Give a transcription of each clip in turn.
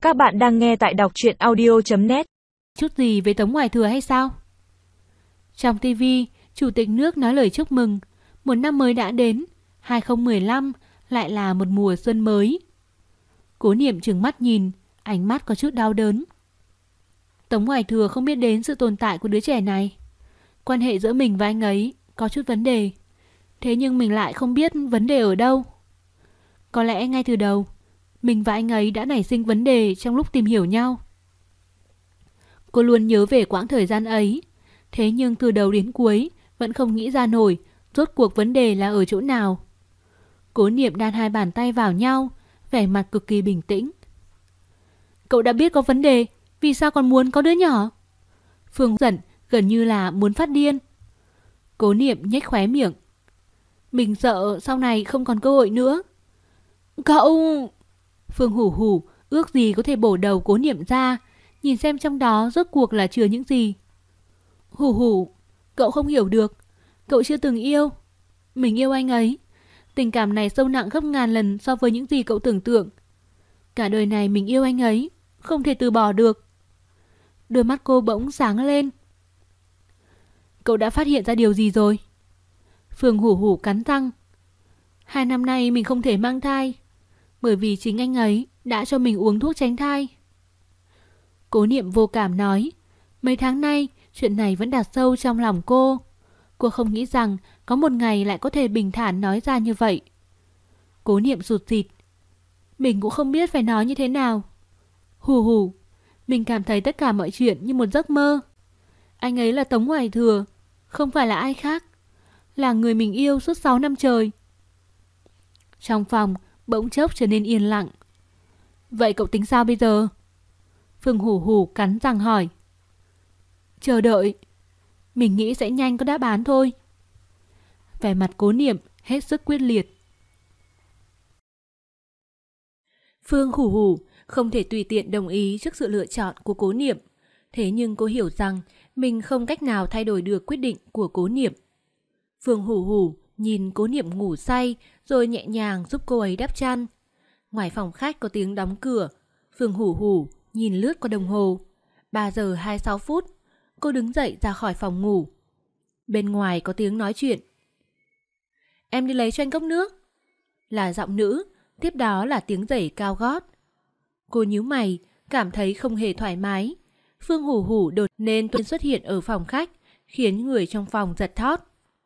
Các bạn đang nghe tại đọc truyện audio.net. Chút gì với Tống Hoài Thừa hay sao? Trong TV, Chủ tịch nước nói lời chúc mừng. Một năm mới đã đến, 2015 lại là một mùa xuân mới. Cố Niệm trừng mắt nhìn, ánh mắt có chút đau đớn. Tống Hoài Thừa không biết đến sự tồn tại của đứa trẻ này. Quan hệ giữa mình và anh ấy có chút vấn đề. Thế nhưng mình lại không biết vấn đề ở đâu. Có lẽ ngay từ đầu, mình và anh ấy đã nảy sinh vấn đề trong lúc tìm hiểu nhau. Cô luôn nhớ về quãng thời gian ấy. Thế nhưng từ đầu đến cuối vẫn không nghĩ ra nổi rốt cuộc vấn đề là ở chỗ nào. Cố Niệm đan hai bàn tay vào nhau, vẻ mặt cực kỳ bình tĩnh. Cậu đã biết có vấn đề, vì sao còn muốn có đứa nhỏ? Phương giận gần như là muốn phát điên. Cố Niệm nhếch khóe miệng. Mình sợ sau này không còn cơ hội nữa. Cậu... Phương hủ hủ ước gì có thể bổ đầu Cố Niệm ra, nhìn xem trong đó rốt cuộc là chứa những gì. Hủ hủ, cậu không hiểu được. Cậu chưa từng yêu. Mình yêu anh ấy. Tình cảm này sâu nặng gấp ngàn lần so với những gì cậu tưởng tượng. Cả đời này mình yêu anh ấy, không thể từ bỏ được. Đôi mắt cô bỗng sáng lên. Cậu đã phát hiện ra điều gì rồi? Phương hủ hủ cắn răng. 2 năm nay mình không thể mang thai, bởi vì chính anh ấy đã cho mình uống thuốc tránh thai. Cố Niệm vô cảm nói. Mấy tháng nay chuyện này vẫn đặt sâu trong lòng cô. Cô không nghĩ rằng có một ngày lại có thể bình thản nói ra như vậy. Cố Niệm sụt sịt. Mình cũng không biết phải nói như thế nào. Hù hù, mình cảm thấy tất cả mọi chuyện như một giấc mơ. Anh ấy là Tống Hoài Thừa, không phải là ai khác. Là người mình yêu suốt 6 năm trời. Trong phòng bỗng chốc trở nên yên lặng. Vậy cậu tính sao bây giờ? Phương hủ hủ cắn răng hỏi. Chờ đợi. Mình nghĩ sẽ nhanh có đáp án thôi. Vẻ mặt Cố Niệm hết sức quyết liệt. Phương hủ hủ không thể tùy tiện đồng ý trước sự lựa chọn của Cố Niệm. Thế nhưng cô hiểu rằng mình không cách nào thay đổi được quyết định của Cố Niệm. Phương hủ hủ nhìn Cố Niệm ngủ say rồi nhẹ nhàng giúp cô ấy đắp chăn. Ngoài phòng khách có tiếng đóng cửa. Phương hủ hủ nhìn lướt qua đồng hồ. 3 giờ 26 phút. Cô đứng dậy ra khỏi phòng ngủ. Bên ngoài có tiếng nói chuyện. Em đi lấy cho anh cốc nước. Là giọng nữ, tiếp đó là tiếng giày cao gót. Cô nhíu mày, cảm thấy không hề thoải mái. Phương hủ hủ đột nhiên xuất hiện ở phòng khách, khiến người trong phòng giật thót.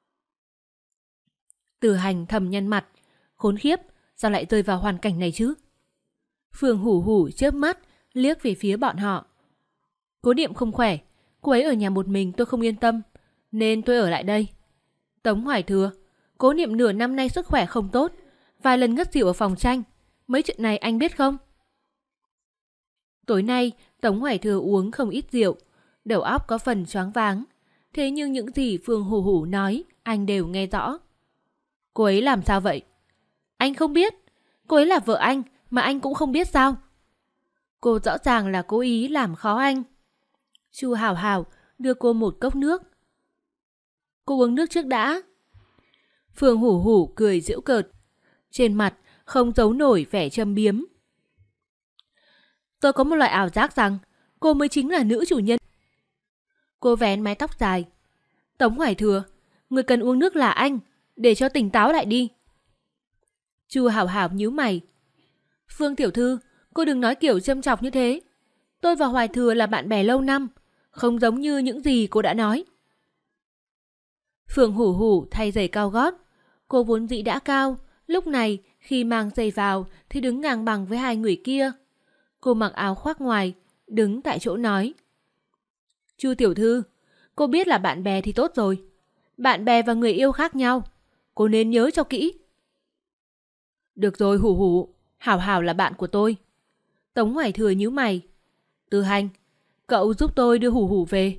Từ Hành thầm nhăn mặt. Khốn khiếp, sao lại rơi vào hoàn cảnh này chứ? Phương hủ hủ chớp mắt, liếc về phía bọn họ. Cố Niệm không khỏe, cô ấy ở nhà một mình tôi không yên tâm, nên tôi ở lại đây. Tống Hoài Thừa, Cố Niệm nửa năm nay sức khỏe không tốt, vài lần ngất xỉu ở phòng tranh. Mấy chuyện này anh biết không? Tối nay, Tống Hoài Thừa uống không ít rượu, đầu óc có phần choáng váng. Thế nhưng những gì Phương hủ hủ nói, anh đều nghe rõ. Cô ấy làm sao vậy? Anh không biết. Cô ấy là vợ anh, mà anh cũng không biết sao? Cô rõ ràng là cố ý làm khó anh. Chu Hảo Hảo đưa cô một cốc nước. Cô uống nước trước đã. Phương hủ hủ cười giễu cợt. Trên mặt không giấu nổi vẻ châm biếm. Tôi có một loại ảo giác rằng cô mới chính là nữ chủ nhân. Cô vén mái tóc dài. Tống Hoài Thừa, người cần uống nước là anh, để cho tỉnh táo lại đi. Chu Hảo Hảo nhíu mày. Phương tiểu thư, cô đừng nói kiểu châm chọc như thế. Tôi và Hoài Thừa là bạn bè lâu năm, không giống như những gì cô đã nói. Phương hủ hủ thay giày cao gót. Cô vốn dĩ đã cao, lúc này khi mang giày vào thì đứng ngang bằng với hai người kia. Cô mặc áo khoác ngoài, đứng tại chỗ nói. Chu tiểu thư, cô biết là bạn bè thì tốt rồi. Bạn bè và người yêu khác nhau, cô nên nhớ cho kỹ. Được rồi hủ hủ, Hảo Hảo là bạn của tôi. Tống Hoài Thừa nhíu mày. Từ Hành, cậu giúp tôi đưa hủ hủ về.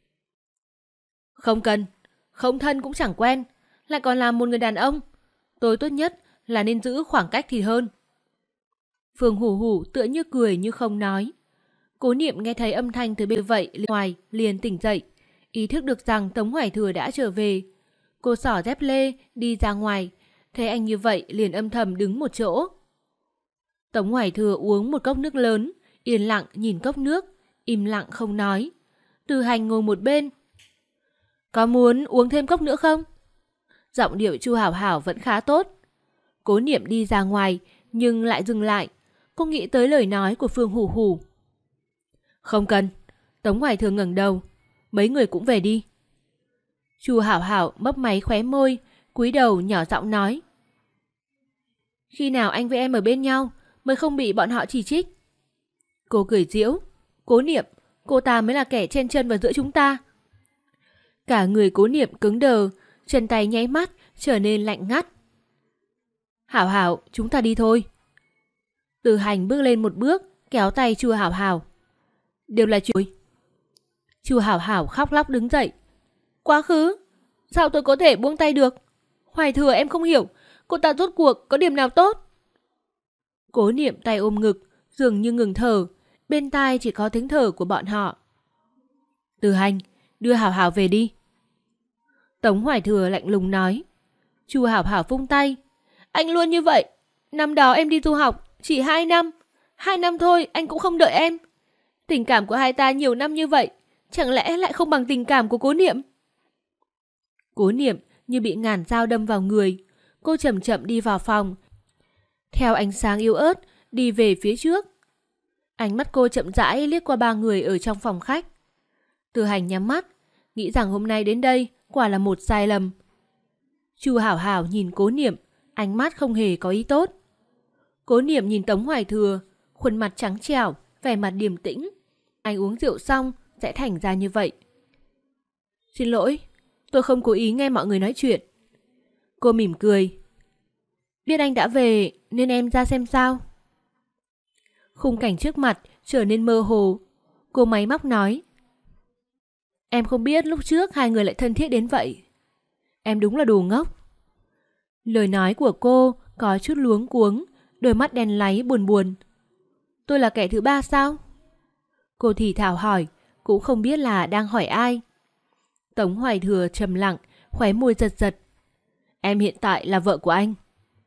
Không cần, không thân cũng chẳng quen, lại còn là một người đàn ông. Tôi tốt nhất là nên giữ khoảng cách thì hơn. Phương hủ hủ tựa như cười như không nói. Cố Niệm nghe thấy âm thanh từ bên vậy ngoài liền tỉnh dậy, ý thức được rằng Tống Hoài Thừa đã trở về. Cô xỏ dép lê đi ra ngoài, thấy anh như vậy liền âm thầm đứng một chỗ. Tống Hoài Thừa uống một cốc nước lớn, yên lặng nhìn cốc nước, im lặng không nói. Từ Hành ngồi một bên. Có muốn uống thêm cốc nữa không? Giọng điệu Chu Hảo Hảo vẫn khá tốt. Cố Niệm đi ra ngoài nhưng lại dừng lại. Cô nghĩ tới lời nói của Phương Hủ Hủ. Không cần. Tống Hoài Thừa ngẩng đầu. Mấy người cũng về đi. Chu Hảo Hảo mấp máy khóe môi, cúi đầu nhỏ giọng nói. Khi nào anh với em ở bên nhau mới không bị bọn họ chỉ trích? Cô cười giễu. Cố Niệm, cô ta mới là kẻ chen chân vào giữa chúng ta. Cả người Cố Niệm cứng đờ, chân tay nháy mắt trở nên lạnh ngắt. Hảo Hảo, chúng ta đi thôi. Từ Hành bước lên một bước, kéo tay Chu Hảo Hảo. Đều là chuyện. Chu Hảo Hảo khóc lóc đứng dậy. Quá khứ? Sao tôi có thể buông tay được? Hoài Thừa, em không hiểu, cô ta rốt cuộc có điểm nào tốt? Cố Niệm tay ôm ngực, dường như ngừng thở, bên tai chỉ có tiếng thở của bọn họ. Từ Hành, đưa Hảo Hảo về đi. Tống Hoài Thừa lạnh lùng nói. Chu Hảo Hảo vung tay. Anh luôn như vậy. Năm đó em đi du học chỉ 2 năm. 2 năm thôi anh cũng không đợi em. Tình cảm của hai ta nhiều năm như vậy, chẳng lẽ lại không bằng tình cảm của Cố Niệm? Cố Niệm như bị ngàn dao đâm vào người. Cô chậm chậm đi vào phòng, theo ánh sáng yếu ớt đi về phía trước. Ánh mắt cô chậm rãi liếc qua 3 người ở trong phòng khách. Từ Hành nhắm mắt, nghĩ rằng hôm nay đến đây quả là một sai lầm. Chu Hảo Hảo nhìn Cố Niệm, ánh mắt không hề có ý tốt. Cố Niệm nhìn Tống Hoài Thừa, khuôn mặt trắng trẻo, vẻ mặt điềm tĩnh. Anh uống rượu xong sẽ thành ra như vậy. Xin lỗi, tôi không cố ý nghe mọi người nói chuyện. Cô mỉm cười. Biết anh đã về nên em ra xem sao. Khung cảnh trước mặt trở nên mơ hồ. Cô máy móc nói. Em không biết lúc trước hai người lại thân thiết đến vậy. Em đúng là đồ ngốc. Lời nói của cô có chút luống cuống, đôi mắt đen láy buồn buồn. Tôi là kẻ thứ ba sao? Cô thì thào hỏi, cũng không biết là đang hỏi ai. Tống Hoài Thừa trầm lặng, khóe môi giật giật. Em hiện tại là vợ của anh.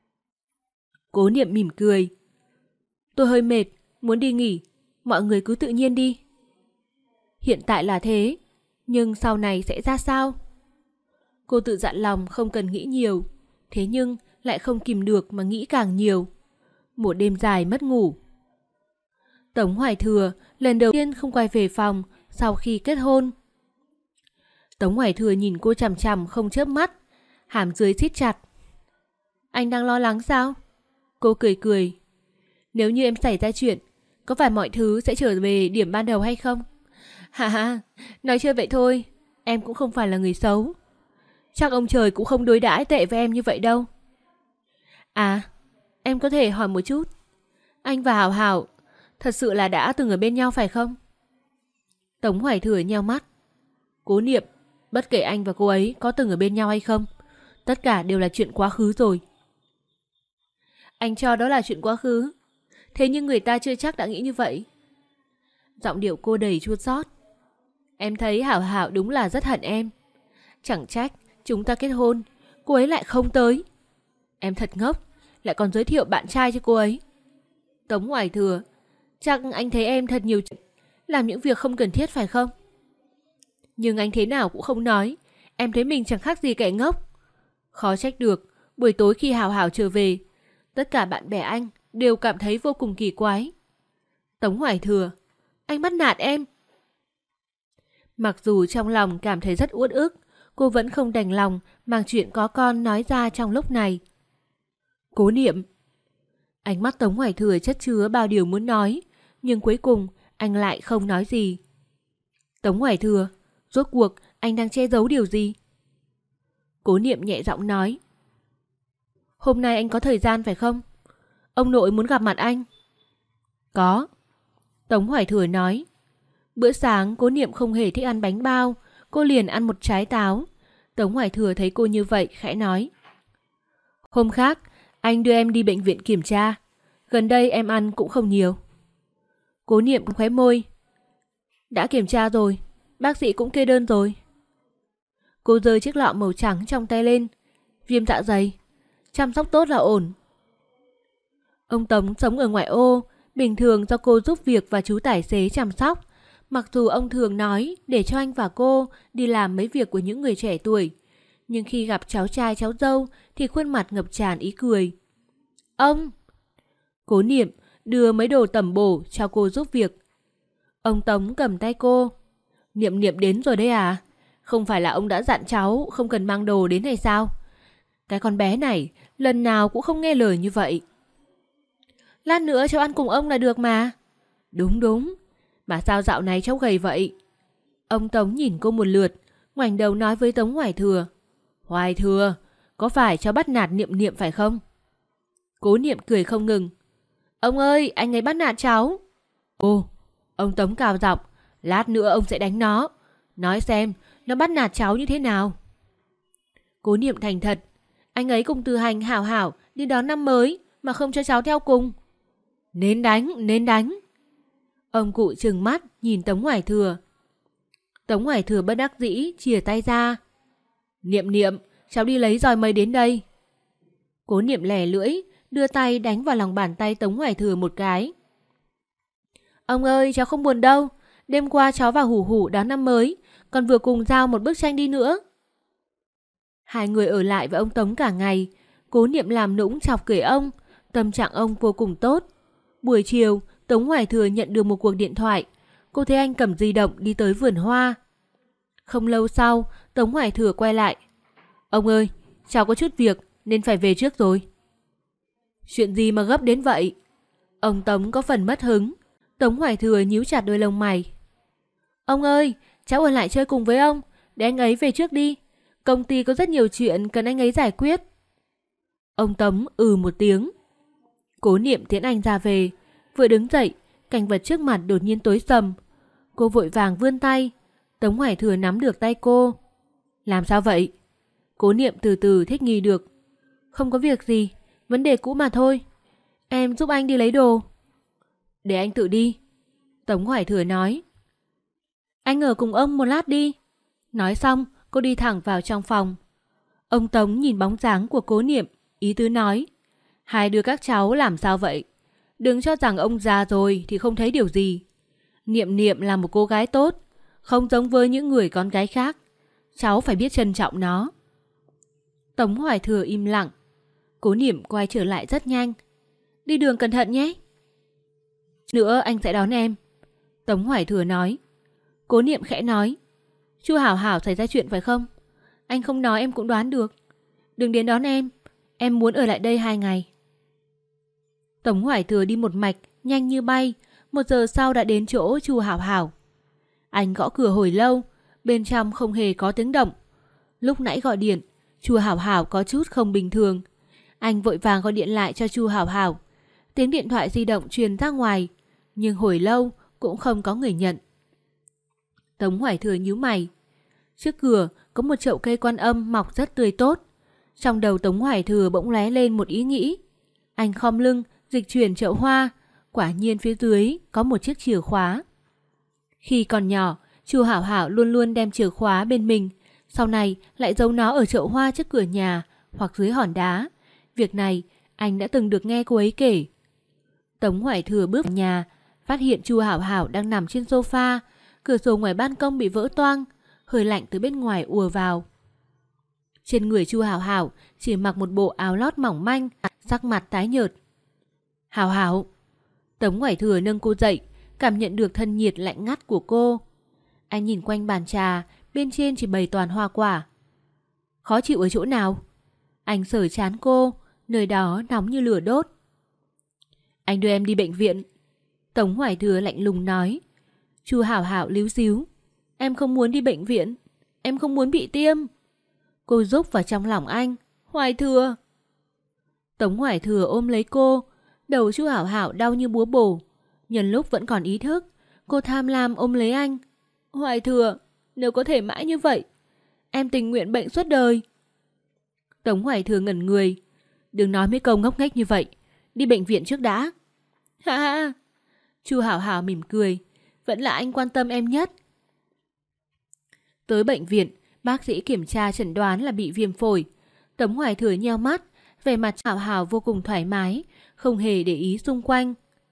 Cố Niệm mỉm cười. Tôi hơi mệt, muốn đi nghỉ, mọi người cứ tự nhiên đi. Hiện tại là thế, nhưng sau này sẽ ra sao? Cô tự dặn lòng không cần nghĩ nhiều, thế nhưng lại không kìm được mà nghĩ càng nhiều. Một đêm dài mất ngủ. Tống Hoài Thừa lần đầu tiên không quay về phòng sau khi kết hôn. Tống Hoài Thừa nhìn cô chằm chằm không chớp mắt, hàm dưới siết chặt. Anh đang lo lắng sao? Cô cười cười. Nếu như em xảy ra chuyện, có phải mọi thứ sẽ trở về điểm ban đầu hay không? Ha ha, nói chơi vậy thôi, em cũng không phải là người xấu. Chắc ông trời cũng không đối đãi tệ với em như vậy đâu. À, em có thể hỏi một chút. Anh và Hảo Hảo thật sự là đã từng ở bên nhau phải không? Tống Hoài Thừa nheo mắt. Cố Niệm, bất kể anh và cô ấy có từng ở bên nhau hay không, tất cả đều là chuyện quá khứ rồi. Anh cho đó là chuyện quá khứ, thế nhưng người ta chưa chắc đã nghĩ như vậy. Giọng điệu cô đầy chua xót. Em thấy Hảo Hảo đúng là rất hận em. Chẳng trách chúng ta kết hôn, cô ấy lại không tới. Em thật ngốc, lại còn giới thiệu bạn trai cho cô ấy. Tống Hoài Thừa, chắc anh thấy em thật nhiều chuyện, làm những việc không cần thiết phải không? Nhưng anh thế nào cũng không nói, em thấy mình chẳng khác gì kẻ ngốc. Khó trách được, buổi tối khi Hảo Hảo trở về, tất cả bạn bè anh đều cảm thấy vô cùng kỳ quái. Tống Hoài Thừa, anh bắt nạt em. Mặc dù trong lòng cảm thấy rất uất ức, cô vẫn không đành lòng mang chuyện có con nói ra trong lúc này. Cố Niệm. Ánh mắt Tống Hoài Thừa chất chứa bao điều muốn nói, nhưng cuối cùng anh lại không nói gì. Tống Hoài Thừa, rốt cuộc anh đang che giấu điều gì? Cố Niệm nhẹ giọng nói. Hôm nay anh có thời gian phải không? Ông nội muốn gặp mặt anh. Có. Tống Hoài Thừa nói. Bữa sáng Cố Niệm không hề thích ăn bánh bao, cô liền ăn một trái táo. Tống Hoài Thừa thấy cô như vậy khẽ nói. Hôm khác anh đưa em đi bệnh viện kiểm tra, gần đây em ăn cũng không nhiều. Cố Niệm khóe môi. Đã kiểm tra rồi, bác sĩ cũng kê đơn rồi. Cô giơ chiếc lọ màu trắng trong tay lên. Viêm dạ dày, chăm sóc tốt là ổn. Ông Tống sống ở ngoại ô Bình thường do cô giúp việc và chú tài xế chăm sóc. Mặc dù ông thường nói để cho anh và cô đi làm mấy việc của những người trẻ tuổi, nhưng khi gặp cháu trai cháu dâu thì khuôn mặt ngập tràn ý cười. Ông! Cố Niệm đưa mấy đồ tẩm bổ cho cô giúp việc. Ông Tống cầm tay cô. Niệm Niệm đến rồi đấy à? Không phải là ông đã dặn cháu không cần mang đồ đến hay sao? Cái con bé này lần nào cũng không nghe lời như vậy. Lát nữa cháu ăn cùng ông là được mà. Đúng đúng. Mà sao dạo này cháu gầy vậy? Ông Tống nhìn cô một lượt, ngoảnh đầu nói với Tống Hoài Thừa. Hoài Thừa, có phải cháu bắt nạt Niệm Niệm phải không? Cố Niệm cười không ngừng. Ông ơi, anh ấy bắt nạt cháu. Ồ, ông Tống cào giọng. Lát nữa ông sẽ đánh nó. Nói xem, nó bắt nạt cháu như thế nào? Cố Niệm thành thật. Anh ấy cùng Từ Hành hảo hảo đi đón năm mới mà không cho cháu theo cùng. Nên đánh, nên đánh. Ông cụ trừng mắt nhìn Tống Hoài Thừa. Tống Hoài Thừa bất đắc dĩ chìa tay ra. Niệm Niệm, cháu đi lấy roi mây đến đây. Cố Niệm lẻ lưỡi, đưa tay đánh vào lòng bàn tay Tống Hoài Thừa một cái. Ông ơi, cháu không buồn đâu. Đêm qua cháu và Hủ Hủ đón năm mới, còn vừa cùng giao một bức tranh đi nữa. Hai người ở lại với ông Tống cả ngày. Cố Niệm làm nũng chọc cười ông. Tâm trạng ông vô cùng tốt. Buổi chiều, Tống Hoài Thừa nhận được một cuộc điện thoại. Cô thấy anh cầm di động đi tới vườn hoa. Không lâu sau, Tống Hoài Thừa quay lại. Ông ơi, cháu có chút việc nên phải về trước rồi. Chuyện gì mà gấp đến vậy? Ông Tống có phần mất hứng. Tống Hoài Thừa nhíu chặt đôi lông mày. Ông ơi, cháu ở lại chơi cùng với ông. Để anh ấy về trước đi. Công ty có rất nhiều chuyện cần anh ấy giải quyết. Ông Tống một tiếng. Cố Niệm tiễn anh ra về. Vừa đứng dậy, cảnh vật trước mặt đột nhiên tối sầm. Cô vội vàng vươn tay. Tống Hoài Thừa nắm được tay cô. Làm sao vậy? Cố Niệm từ từ thích nghi được. Không có việc gì, vấn đề cũ mà thôi. Em giúp anh đi lấy đồ. Để anh tự đi. Tống Hoài Thừa nói. Anh ở cùng ông một lát đi. Nói xong, cô đi thẳng vào trong phòng. Ông Tống nhìn bóng dáng của Cố Niệm, ý tứ nói. Hai đứa các cháu làm sao vậy? Đừng cho rằng ông già rồi thì không thấy điều gì. Niệm Niệm là một cô gái tốt, không giống với những người con gái khác. Cháu phải biết trân trọng nó. Tống Hoài Thừa im lặng. Cố Niệm quay trở lại rất nhanh. Đi đường cẩn thận nhé. Nữa anh sẽ đón em. Tống Hoài Thừa nói. Cố Niệm khẽ nói. Chu Hảo Hảo xảy ra chuyện phải không? Anh không nói em cũng đoán được. Đừng đến đón em muốn ở lại đây 2 ngày. Tống Hoài Thừa đi một mạch, nhanh như bay. 1 giờ sau đã đến chỗ Chu Hảo Hảo. Anh gõ cửa hồi lâu, bên trong không hề có tiếng động. Lúc nãy gọi điện, Chu Hảo Hảo có chút không bình thường. Anh vội vàng gọi điện lại cho Chu Hảo Hảo. Tiếng điện thoại di động truyền ra ngoài, nhưng hồi lâu cũng không có người nhận. Tống Hoài Thừa nhíu mày. Trước cửa có một chậu cây Quan Âm mọc rất tươi tốt. Trong đầu Tống Hoài Thừa bỗng lóe lên một ý nghĩ. Anh khom lưng dịch chuyển chậu hoa. Quả nhiên phía dưới có một chiếc chìa khóa. Khi còn nhỏ, Chu Hảo Hảo luôn luôn đem chìa khóa bên mình. Sau này lại giấu nó ở chậu hoa trước cửa nhà hoặc dưới hòn đá. Việc này anh đã từng được nghe cô ấy kể. Tống Hoài Thừa bước vào nhà, phát hiện Chu Hảo Hảo đang nằm trên sofa. Cửa sổ ngoài ban công bị vỡ toang, hơi lạnh từ bên ngoài ùa vào. Trên người Chu Hảo Hảo chỉ mặc một bộ áo lót mỏng manh, sắc mặt tái nhợt. Hảo Hảo. Tống Hoài Thừa nâng cô dậy, cảm nhận được thân nhiệt lạnh ngắt của cô. Anh nhìn quanh bàn trà, bên trên chỉ bày toàn hoa quả. Khó chịu ở chỗ nào? Anh sờ trán cô, nơi đó nóng như lửa đốt. Anh đưa em đi bệnh viện. Tống Hoài Thừa lạnh lùng nói. Chu Hảo Hảo líu díu. Em không muốn đi bệnh viện. Em không muốn bị tiêm. Cô rúc vào trong lòng anh. Hoài Thừa. Tống Hoài Thừa ôm lấy cô. Đầu Chu Hảo Hảo đau như búa bổ. Nhân lúc vẫn còn ý thức, cô tham lam ôm lấy anh. Hoài Thừa, nếu có thể mãi như vậy, em tình nguyện bệnh suốt đời. Tống Hoài Thừa ngẩn người. Đừng nói mấy câu ngốc nghếch như vậy. Đi bệnh viện trước đã. Ha ha. Chu Hảo Hảo mỉm cười. Vẫn là anh quan tâm em nhất. Tới bệnh viện, bác sĩ kiểm tra chẩn đoán là bị viêm phổi. Tống Hoài Thừa nheo mắt, vẻ mặt Hảo Hảo vô cùng thoải mái, không hề để ý xung quanh.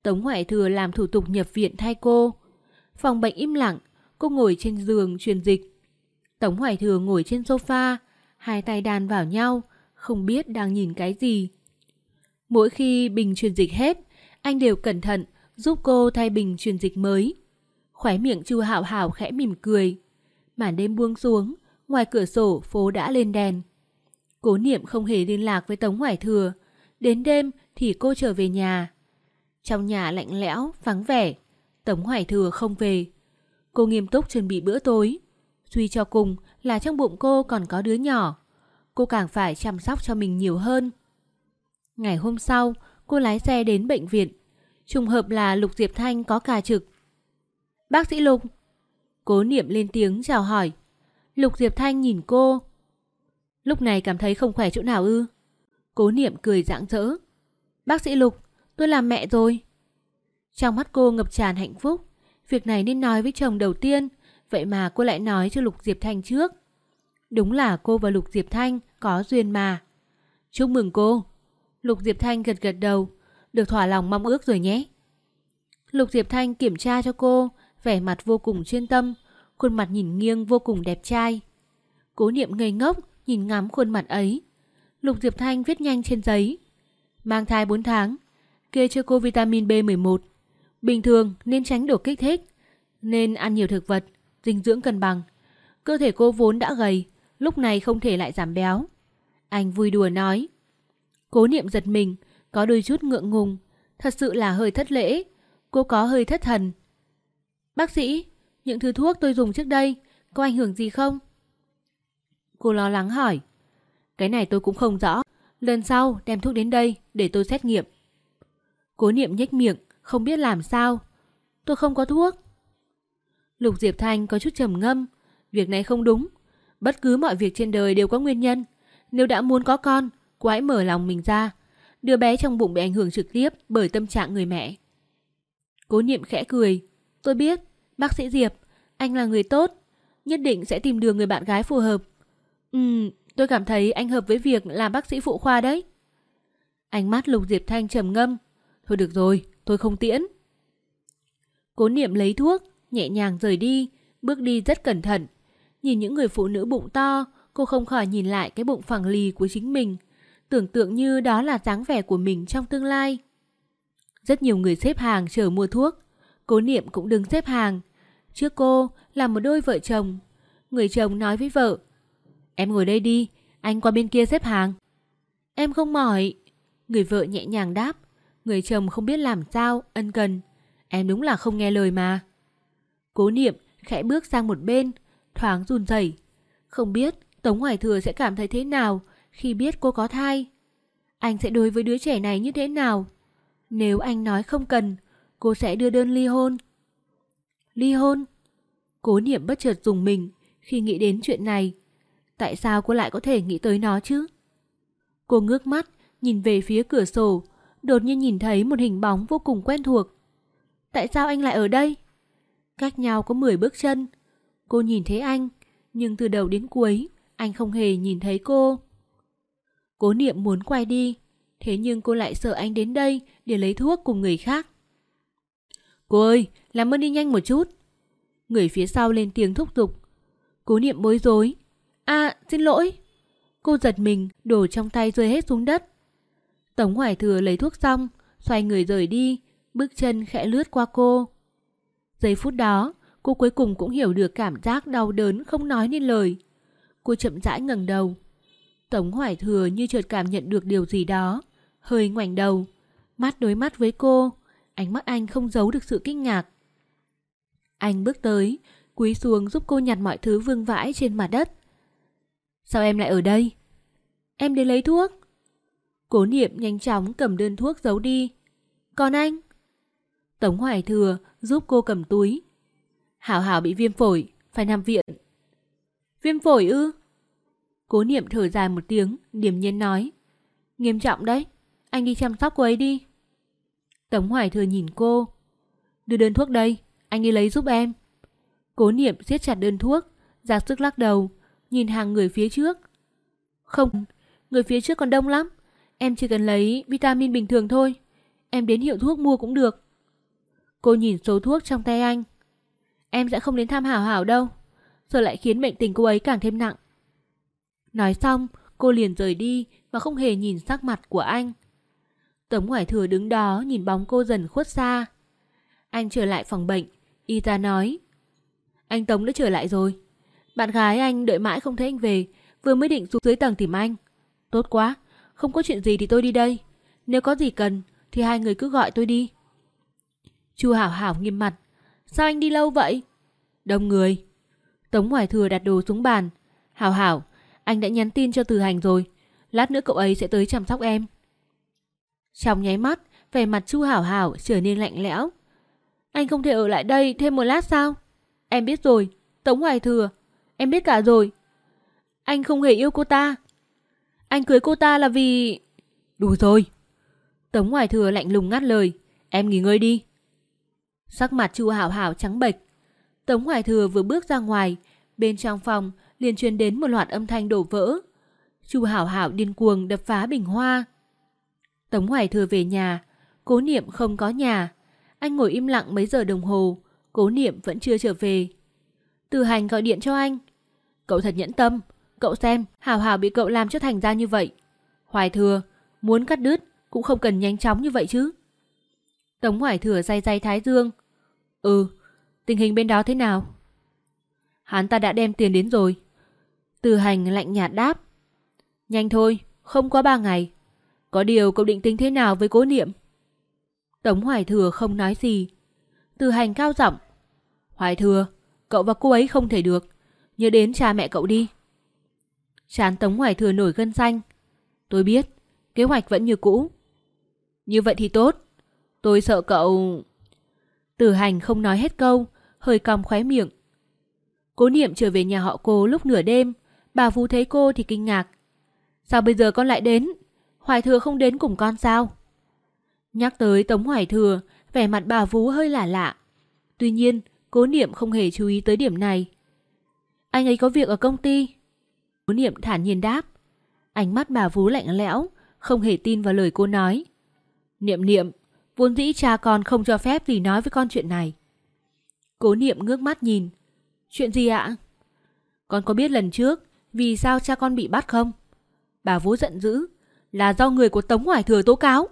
Tống Hoài Thừa làm thủ tục nhập viện thay cô. Phòng bệnh im lặng, cô ngồi trên giường truyền dịch. Tống Hoài Thừa ngồi trên sofa, hai tay đan vào nhau, không biết đang nhìn cái gì. Mỗi khi bình truyền dịch hết, anh đều cẩn thận giúp cô thay bình truyền dịch mới. Khóe miệng Chu Hạo Hảo khẽ mỉm cười. Màn đêm buông xuống, ngoài cửa sổ phố đã lên đèn. Cố Niệm không hề liên lạc với Tống Hoài Thừa. Đến đêm thì cô trở về nhà. Trong nhà lạnh lẽo, vắng vẻ. Tống Hoài Thừa không về. Cô nghiêm túc chuẩn bị bữa tối. Suy cho cùng là trong bụng cô còn có đứa nhỏ. Cô càng phải chăm sóc cho mình nhiều hơn. Ngày hôm sau, cô lái xe đến bệnh viện. Trùng hợp là Lục Diệp Thanh có ca trực. Bác sĩ Lục. Cố Niệm lên tiếng chào hỏi. Lục Diệp Thanh nhìn cô. Lúc này cảm thấy không khỏe chỗ nào ư? Cố Niệm cười rạng rỡ. Bác sĩ Lục, tôi làm mẹ rồi. Trong mắt cô ngập tràn hạnh phúc. Việc này nên nói với chồng đầu tiên, vậy mà cô lại nói cho Lục Diệp Thanh trước. Đúng là cô và Lục Diệp Thanh có duyên mà. Chúc mừng cô. Lục Diệp Thanh gật gật đầu. Được thỏa lòng mong ước rồi nhé. Lục Diệp Thanh kiểm tra cho cô, vẻ mặt vô cùng chuyên tâm, khuôn mặt nhìn nghiêng vô cùng đẹp trai. Cố Niệm ngây ngốc nhìn ngắm khuôn mặt ấy. Lục Diệp Thanh viết nhanh trên giấy. Mang thai 4 tháng, kê cho cô vitamin B11. Bình thường nên tránh đồ kích thích, nên ăn nhiều thực vật, dinh dưỡng cân bằng. Cơ thể cô vốn đã gầy, lúc này không thể lại giảm béo. Anh vui đùa nói. Cố Niệm giật mình, có đôi chút ngượng ngùng. Thật sự là hơi thất lễ. Cô có hơi thất thần. Bác sĩ, những thứ thuốc tôi dùng trước đây có ảnh hưởng gì không? Cô lo lắng hỏi. Cái này tôi cũng không rõ. Lần sau đem thuốc đến đây để tôi xét nghiệm. Cố Niệm nhếch miệng, không biết làm sao. Tôi không có thuốc. Lục Diệp Thanh có chút trầm ngâm. Việc này không đúng. Bất cứ mọi việc trên đời đều có nguyên nhân. Nếu đã muốn có con, cô hãy mở lòng mình ra. Đứa bé trong bụng bị ảnh hưởng trực tiếp bởi tâm trạng người mẹ. Cố Niệm khẽ cười. Tôi biết, bác sĩ Diệp, anh là người tốt, nhất định sẽ tìm được người bạn gái phù hợp. Tôi cảm thấy anh hợp với việc làm bác sĩ phụ khoa đấy. Ánh mắt Lục Diệp Thanh trầm ngâm. Thôi được rồi, tôi không tiễn. Cố Niệm lấy thuốc, nhẹ nhàng rời đi, bước đi rất cẩn thận. Nhìn những người phụ nữ bụng to, cô không khỏi nhìn lại cái bụng phẳng lì của chính mình, tưởng tượng như đó là dáng vẻ của mình trong tương lai. Rất nhiều người xếp hàng chờ mua thuốc. Cố Niệm cũng đứng xếp hàng. Trước cô là một đôi vợ chồng. Người chồng nói với vợ. Em ngồi đây đi, anh qua bên kia xếp hàng. Em không mỏi. Người vợ nhẹ nhàng đáp. Người chồng không biết làm sao, ân cần. Em đúng là không nghe lời mà. Cố Niệm khẽ bước sang một bên, thoáng run rẩy. Không biết Tống Hoài Thừa sẽ cảm thấy thế nào khi biết cô có thai. Anh sẽ đối với đứa trẻ này như thế nào? Nếu anh nói không cần, cô sẽ đưa đơn ly hôn. Ly hôn? Cố Niệm bất chợt rùng mình khi nghĩ đến chuyện này. Tại sao cô lại có thể nghĩ tới nó chứ? Cô ngước mắt, nhìn về phía cửa sổ, đột nhiên nhìn thấy một hình bóng vô cùng quen thuộc. Tại sao anh lại ở đây? Cách nhau có 10 bước chân. Cô nhìn thấy anh, nhưng từ đầu đến cuối, anh không hề nhìn thấy cô. Cố Niệm muốn quay đi, thế nhưng cô lại sợ anh đến đây để lấy thuốc cùng người khác. Cô ơi, làm ơn đi nhanh một chút. Người phía sau lên tiếng thúc giục. Cố Niệm bối rối. Xin lỗi. Cô giật mình, đồ trong tay rơi hết xuống đất. Tống Hoài Thừa lấy thuốc xong, xoay người rời đi, bước chân khẽ lướt qua cô. Giây phút đó, cô cuối cùng cũng hiểu được cảm giác đau đớn không nói nên lời. Cô chậm rãi ngẩng đầu. Tống Hoài Thừa như chợt cảm nhận được điều gì đó, hơi ngoảnh đầu, mắt đối mắt với cô, ánh mắt anh không giấu được sự kinh ngạc. Anh bước tới, cúi xuống giúp cô nhặt mọi thứ vương vãi trên mặt đất. Sao em lại ở đây? Em đến lấy thuốc. Cố Niệm nhanh chóng cầm đơn thuốc giấu đi. Còn anh? Tống Hoài Thừa giúp cô cầm túi. Hảo Hảo bị viêm phổi, phải nằm viện. Viêm phổi ư? Cố Niệm thở dài một tiếng, điềm nhiên nói. Nghiêm trọng đấy, anh đi chăm sóc cô ấy đi. Tống Hoài Thừa nhìn cô. Đưa đơn thuốc đây, anh đi lấy giúp em. Cố Niệm siết chặt đơn thuốc, ra sức lắc đầu, nhìn hàng người phía trước. Không, người phía trước còn đông lắm. Em chỉ cần lấy vitamin bình thường thôi. Em đến hiệu thuốc mua cũng được. Cô nhìn số thuốc trong tay anh. Em sẽ không đến thăm Hảo Hảo đâu, giờ lại khiến bệnh tình cô ấy càng thêm nặng. Nói xong, cô liền rời đi và không hề nhìn sắc mặt của anh. Tống Hoài Thừa đứng đó nhìn bóng cô dần khuất xa. Anh trở lại phòng bệnh, y tá nói. Anh Tống đã trở lại rồi. Bạn gái anh đợi mãi không thấy anh về, vừa mới định xuống dưới tầng tìm anh. Tốt quá, không có chuyện gì thì tôi đi đây. Nếu có gì cần thì hai người cứ gọi tôi đi. Chu Hảo Hảo nghiêm mặt. Sao anh đi lâu vậy? Đông người. Tống Hoài Thừa đặt đồ xuống bàn. Hảo Hảo, anh đã nhắn tin cho Từ Hành rồi. Lát nữa cậu ấy sẽ tới chăm sóc em. Trong nháy mắt, vẻ mặt Chu Hảo Hảo trở nên lạnh lẽo. Anh không thể ở lại đây thêm một lát sao? Em biết rồi, Tống Hoài Thừa, em biết cả rồi. Anh không hề yêu cô ta. Anh cưới cô ta là vì... Đủ rồi. Tống Hoài Thừa lạnh lùng ngắt lời. Em nghỉ ngơi đi. Sắc mặt Chu Hảo Hảo trắng bệch. Tống Hoài Thừa vừa bước ra ngoài, bên trong phòng liền truyền đến một loạt âm thanh đổ vỡ. Chu Hảo Hảo điên cuồng đập phá bình hoa. Tống Hoài Thừa về nhà, Cố Niệm không có nhà. Anh ngồi im lặng mấy giờ đồng hồ, Cố Niệm vẫn chưa trở về. Từ Hành gọi điện cho anh. Cậu thật nhẫn tâm, cậu xem Hảo Hảo bị cậu làm cho thành ra như vậy. Hoài Thừa, muốn cắt đứt cũng không cần nhanh chóng như vậy chứ. Tống Hoài Thừa day day thái dương. Tình hình bên đó thế nào? Hắn ta đã đem tiền đến rồi. Từ Hành lạnh nhạt đáp. Nhanh thôi, không quá 3 ngày. Có điều cậu định tính thế nào với Cố Niệm? Tống Hoài Thừa không nói gì. Từ Hành cao giọng. Hoài Thừa, cậu và cô ấy không thể được. Nhớ đến cha mẹ cậu đi. Trán Tống Hoài Thừa nổi gân xanh. Tôi biết, kế hoạch vẫn như cũ. Như vậy thì tốt. Tôi sợ cậu... Từ Hành không nói hết câu, hơi cong khóe miệng. Cố Niệm trở về nhà họ Cố lúc nửa đêm. Bà Phú thấy cô thì kinh ngạc. Sao bây giờ con lại đến? Hoài Thừa không đến cùng con sao? Nhắc tới Tống Hoài Thừa, vẻ mặt bà Phú hơi lạ lạ. Tuy nhiên, Cố Niệm không hề chú ý tới điểm này. Anh ấy có việc ở công ty. Cố Niệm thản nhiên đáp. Ánh mắt bà Phú lạnh lẽo, không hề tin vào lời cô nói. Niệm Niệm, vốn dĩ cha con không cho phép gì nói với con chuyện này. Cố Niệm ngước mắt nhìn. Chuyện gì ạ? Con có biết lần trước vì sao cha con bị bắt không? Bà Phú giận dữ. Là do người của Tống Hoài Thừa tố cáo.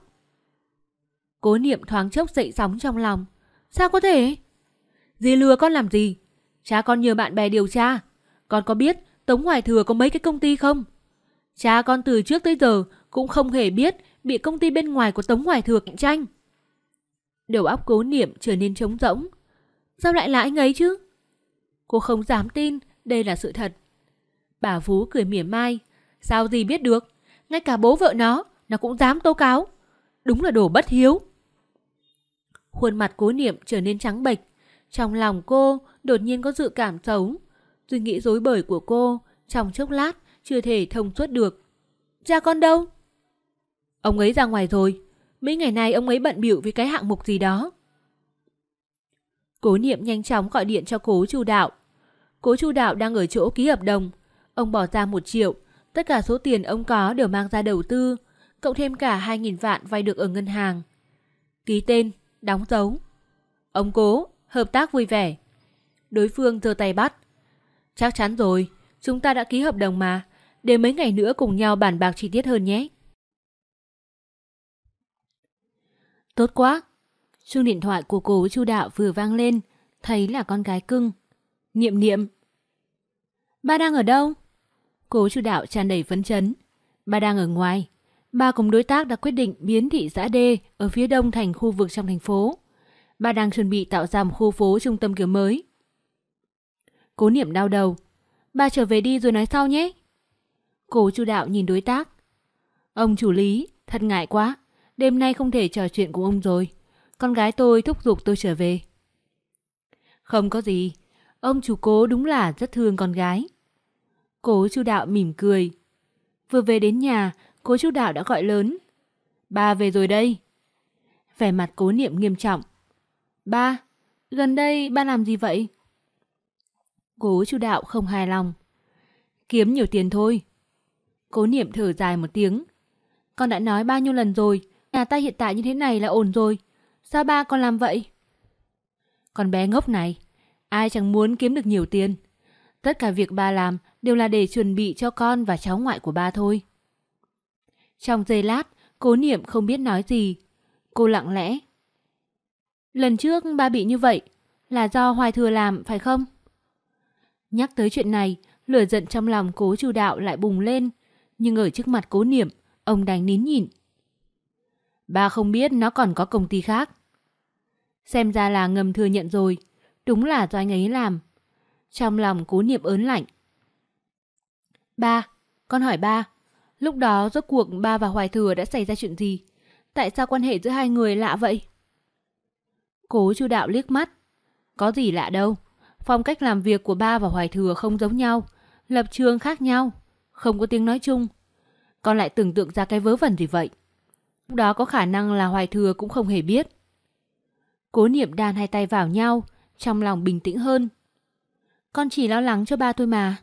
Cố Niệm thoáng chốc dậy sóng trong lòng. Sao có thể? Dì lừa con làm gì? Cha con nhờ bạn bè điều tra. Con có biết Tống Hoài Thừa có mấy cái công ty không? Cha con từ trước tới giờ cũng không hề biết bị công ty bên ngoài của Tống Hoài Thừa cạnh tranh. Đầu óc Cố Niệm trở nên trống rỗng. Sao lại là anh ấy chứ? Cô không dám tin đây là sự thật. Bà Phú cười mỉa mai. Sao dì biết được? Ngay cả bố vợ nó cũng dám tố cáo. Đúng là đồ bất hiếu. Khuôn mặt Cố Niệm trở nên trắng bệch. Trong lòng cô đột nhiên có dự cảm xấu. Suy nghĩ rối bời của cô trong chốc lát chưa thể thông suốt được. Cha con đâu? Ông ấy ra ngoài rồi. Mấy ngày nay ông ấy bận bịu với cái hạng mục gì đó. Cố Niệm nhanh chóng gọi điện cho Cố Chu Đạo. Cố Chu Đạo đang ở chỗ ký hợp đồng. Ông bỏ ra 1 triệu. Tất cả số tiền ông có đều mang ra đầu tư, cộng thêm cả 2.000 vạn vay được ở ngân hàng. Ký tên, đóng dấu. Ông Cố, hợp tác vui vẻ. Đối phương giơ tay bắt. Chắc chắn rồi, chúng ta đã ký hợp đồng mà. Để mấy ngày nữa cùng nhau bàn bạc chi tiết hơn nhé. Tốt quá. Chuông điện thoại của Cố Chu Đạo vừa vang lên, thấy là con gái cưng. Niệm Niệm. Ba đang ở đâu? Cố Chu Đạo tràn đầy phấn chấn. Ba đang ở ngoài. Ba cùng đối tác đã quyết định biến thị xã D ở phía đông thành khu vực trong thành phố. Ba đang chuẩn bị tạo ra một khu phố trung tâm kiểu mới. Cố Niệm đau đầu. Ba trở về đi rồi nói sau nhé. Cố Chu Đạo nhìn đối tác. Ông chủ lý, thật ngại quá. Đêm nay không thể trò chuyện cùng ông rồi. Con gái tôi thúc giục tôi trở về. Không có gì. Ông chủ Cố đúng là rất thương con gái. Cố Chu Đạo mỉm cười. Vừa về đến nhà, Cố Chu Đạo đã gọi lớn. Ba về rồi đây. Vẻ mặt Cố Niệm nghiêm trọng. Ba, gần đây ba làm gì vậy? Cố Chu Đạo không hài lòng. Kiếm nhiều tiền thôi. Cố Niệm thở dài một tiếng. Con đã nói bao nhiêu lần rồi, nhà ta hiện tại như thế này là ổn rồi. Sao ba còn làm vậy? Con bé ngốc này, ai chẳng muốn kiếm được nhiều tiền. Tất cả việc ba làm đều là để chuẩn bị cho con và cháu ngoại của ba thôi. Trong giây lát, Cố Niệm không biết nói gì. Cô lặng lẽ. Lần trước ba bị như vậy là do Hoài Thừa làm phải không? Nhắc tới chuyện này, lửa giận trong lòng Cố Chu Đạo lại bùng lên. Nhưng ở trước mặt Cố Niệm, ông đành nín nhịn. Ba không biết nó còn có công ty khác. Xem ra là ngầm thừa nhận rồi. Đúng là do anh ấy làm. Trong lòng Cố Niệm ớn lạnh. Ba, con hỏi ba, lúc đó rốt cuộc ba và Hoài Thừa đã xảy ra chuyện gì? Tại sao quan hệ giữa hai người lạ vậy? Cố Chu Đạo liếc mắt. Có gì lạ đâu. Phong cách làm việc của ba và Hoài Thừa không giống nhau. Lập trường khác nhau. Không có tiếng nói chung. Con lại tưởng tượng ra cái vớ vẩn gì vậy? Lúc đó có khả năng là Hoài Thừa cũng không hề biết. Cố Niệm đan hai tay vào nhau, trong lòng bình tĩnh hơn. Con chỉ lo lắng cho ba thôi mà.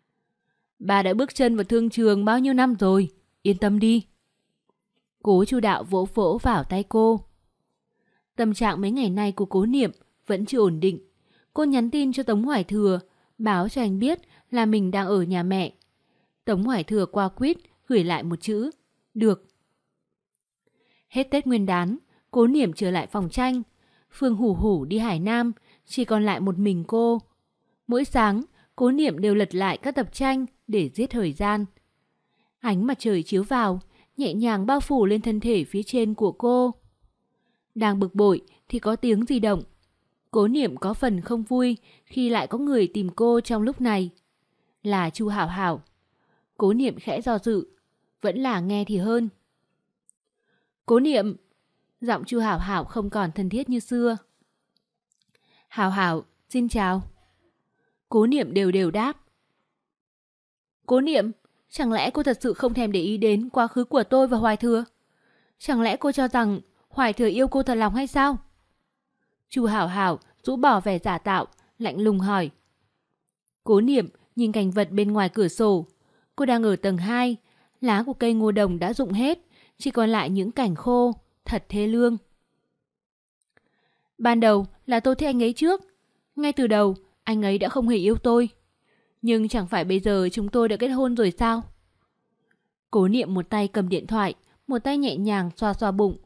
Ba đã bước chân vào thương trường bao nhiêu năm rồi, yên tâm đi. Cố Chu Đạo vỗ vỗ vào tay cô. Tâm trạng mấy ngày nay của Cố Niệm vẫn chưa ổn định. Cô nhắn tin cho Tống Hoài Thừa, báo cho anh biết là mình đang ở nhà mẹ. Tống Hoài Thừa qua quýt gửi lại một chữ, được. Hết Tết Nguyên đán, Cố Niệm trở lại phòng tranh. Phương Hủ Hủ đi Hải Nam, chỉ còn lại một mình cô. Mỗi sáng, Cố Niệm đều lật lại các tập tranh để giết thời gian. Ánh mặt trời chiếu vào, nhẹ nhàng bao phủ lên thân thể phía trên của cô. Đang bực bội thì có tiếng di động. Cố Niệm có phần không vui khi lại có người tìm cô trong lúc này. Là Chu Hảo Hảo. Cố Niệm khẽ do dự, vẫn là nghe thì hơn. Cố Niệm. Giọng Chu Hảo Hảo không còn thân thiết như xưa. Hảo Hảo, xin chào. Cố Niệm đều đều đáp. Cố Niệm, chẳng lẽ cô thật sự không thèm để ý đến quá khứ của tôi và Hoài Thừa? Chẳng lẽ cô cho rằng Hoài Thừa yêu cô thật lòng hay sao? Chu Hảo Hảo rũ bỏ vẻ giả tạo, lạnh lùng hỏi. Cố Niệm nhìn cảnh vật bên ngoài cửa sổ. Cô đang ở tầng 2, lá của cây ngô đồng đã rụng hết, chỉ còn lại những cảnh khô, thật thê lương. Ban đầu là tôi thích anh ấy trước. Ngay từ đầu, anh ấy đã không hề yêu tôi. Nhưng chẳng phải bây giờ chúng tôi đã kết hôn rồi sao? Cố Niệm một tay cầm điện thoại, một tay nhẹ nhàng xoa xoa bụng.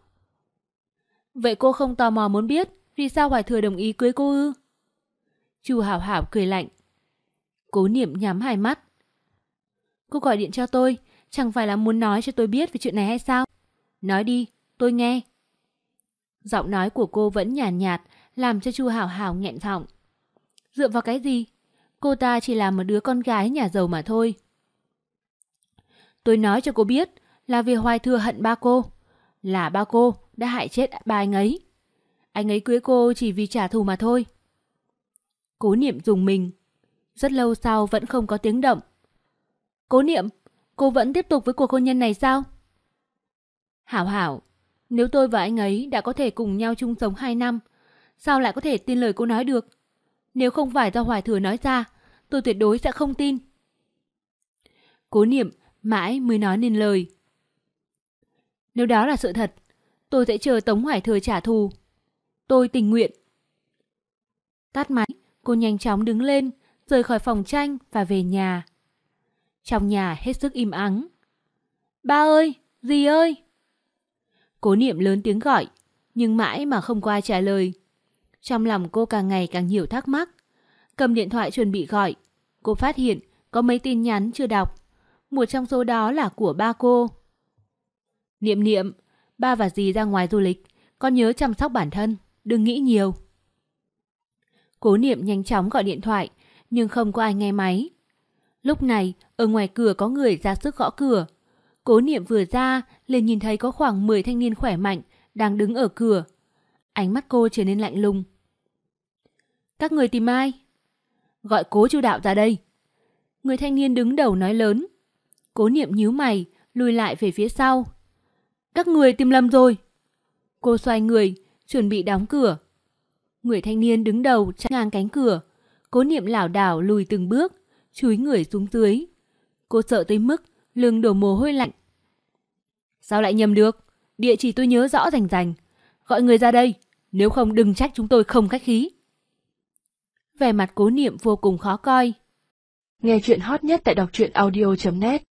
Vậy cô không tò mò muốn biết vì sao Hoài Thừa đồng ý cưới cô ư? Chu Hảo Hảo cười lạnh. Cố Niệm nhắm hai mắt. Cô gọi điện cho tôi, chẳng phải là muốn nói cho tôi biết về chuyện này hay sao? Nói đi, tôi nghe. Giọng nói của cô vẫn nhàn nhạt, làm cho Chu Hảo Hảo nghẹn họng. Dựa vào cái gì? Cô ta chỉ là một đứa con gái nhà giàu mà thôi. Tôi nói cho cô biết là vì Hoài Thừa hận ba cô. Là ba cô đã hại chết ba anh ấy. Anh ấy cưới cô chỉ vì trả thù mà thôi. Cố Niệm rùng mình. Rất lâu sau vẫn không có tiếng động. Cố Niệm, cô vẫn tiếp tục với cuộc hôn nhân này sao? Hảo Hảo, nếu tôi và anh ấy đã có thể cùng nhau chung sống 2 năm, sao lại có thể tin lời cô nói được? Nếu không phải do Hoài Thừa nói ra, tôi tuyệt đối sẽ không tin. Cố Niệm mãi mới nói nên lời. Nếu đó là sự thật, tôi sẽ chờ Tống Hoài Thừa trả thù. Tôi tình nguyện. Tắt máy, cô nhanh chóng đứng lên, rời khỏi phòng tranh và về nhà. Trong nhà hết sức im ắng. Ba ơi, dì ơi. Cố Niệm lớn tiếng gọi, nhưng mãi mà không có ai trả lời. Trong lòng cô càng ngày càng nhiều thắc mắc. Cầm điện thoại chuẩn bị gọi, cô phát hiện có mấy tin nhắn chưa đọc. Một trong số đó là của ba cô. Niệm Niệm, ba và dì ra ngoài du lịch, con nhớ chăm sóc bản thân, đừng nghĩ nhiều. Cố Niệm nhanh chóng gọi điện thoại, nhưng không có ai nghe máy. Lúc này, ở ngoài cửa có người ra sức gõ cửa. Cố Niệm vừa ra, liền nhìn thấy có khoảng 10 thanh niên khỏe mạnh đang đứng ở cửa. Ánh mắt cô trở nên lạnh lùng. Các người tìm ai? Gọi Cố Chu Đạo ra đây. Người thanh niên đứng đầu nói lớn. Cố Niệm nhíu mày, lùi lại về phía sau. Các người tìm lầm rồi. Cô xoay người, chuẩn bị đóng cửa. Người thanh niên đứng đầu chặn ngang cánh cửa. Cố Niệm lảo đảo lùi từng bước, chúi người xuống dưới. Cô sợ tới mức lưng đổ mồ hôi lạnh. Sao lại nhầm được? Địa chỉ tôi nhớ rõ rành rành. Gọi người ra đây, nếu không đừng trách chúng tôi không khách khí. Vẻ mặt Cố Niệm vô cùng khó coi. Nghe chuyện hot nhất tại đọc truyện audio.net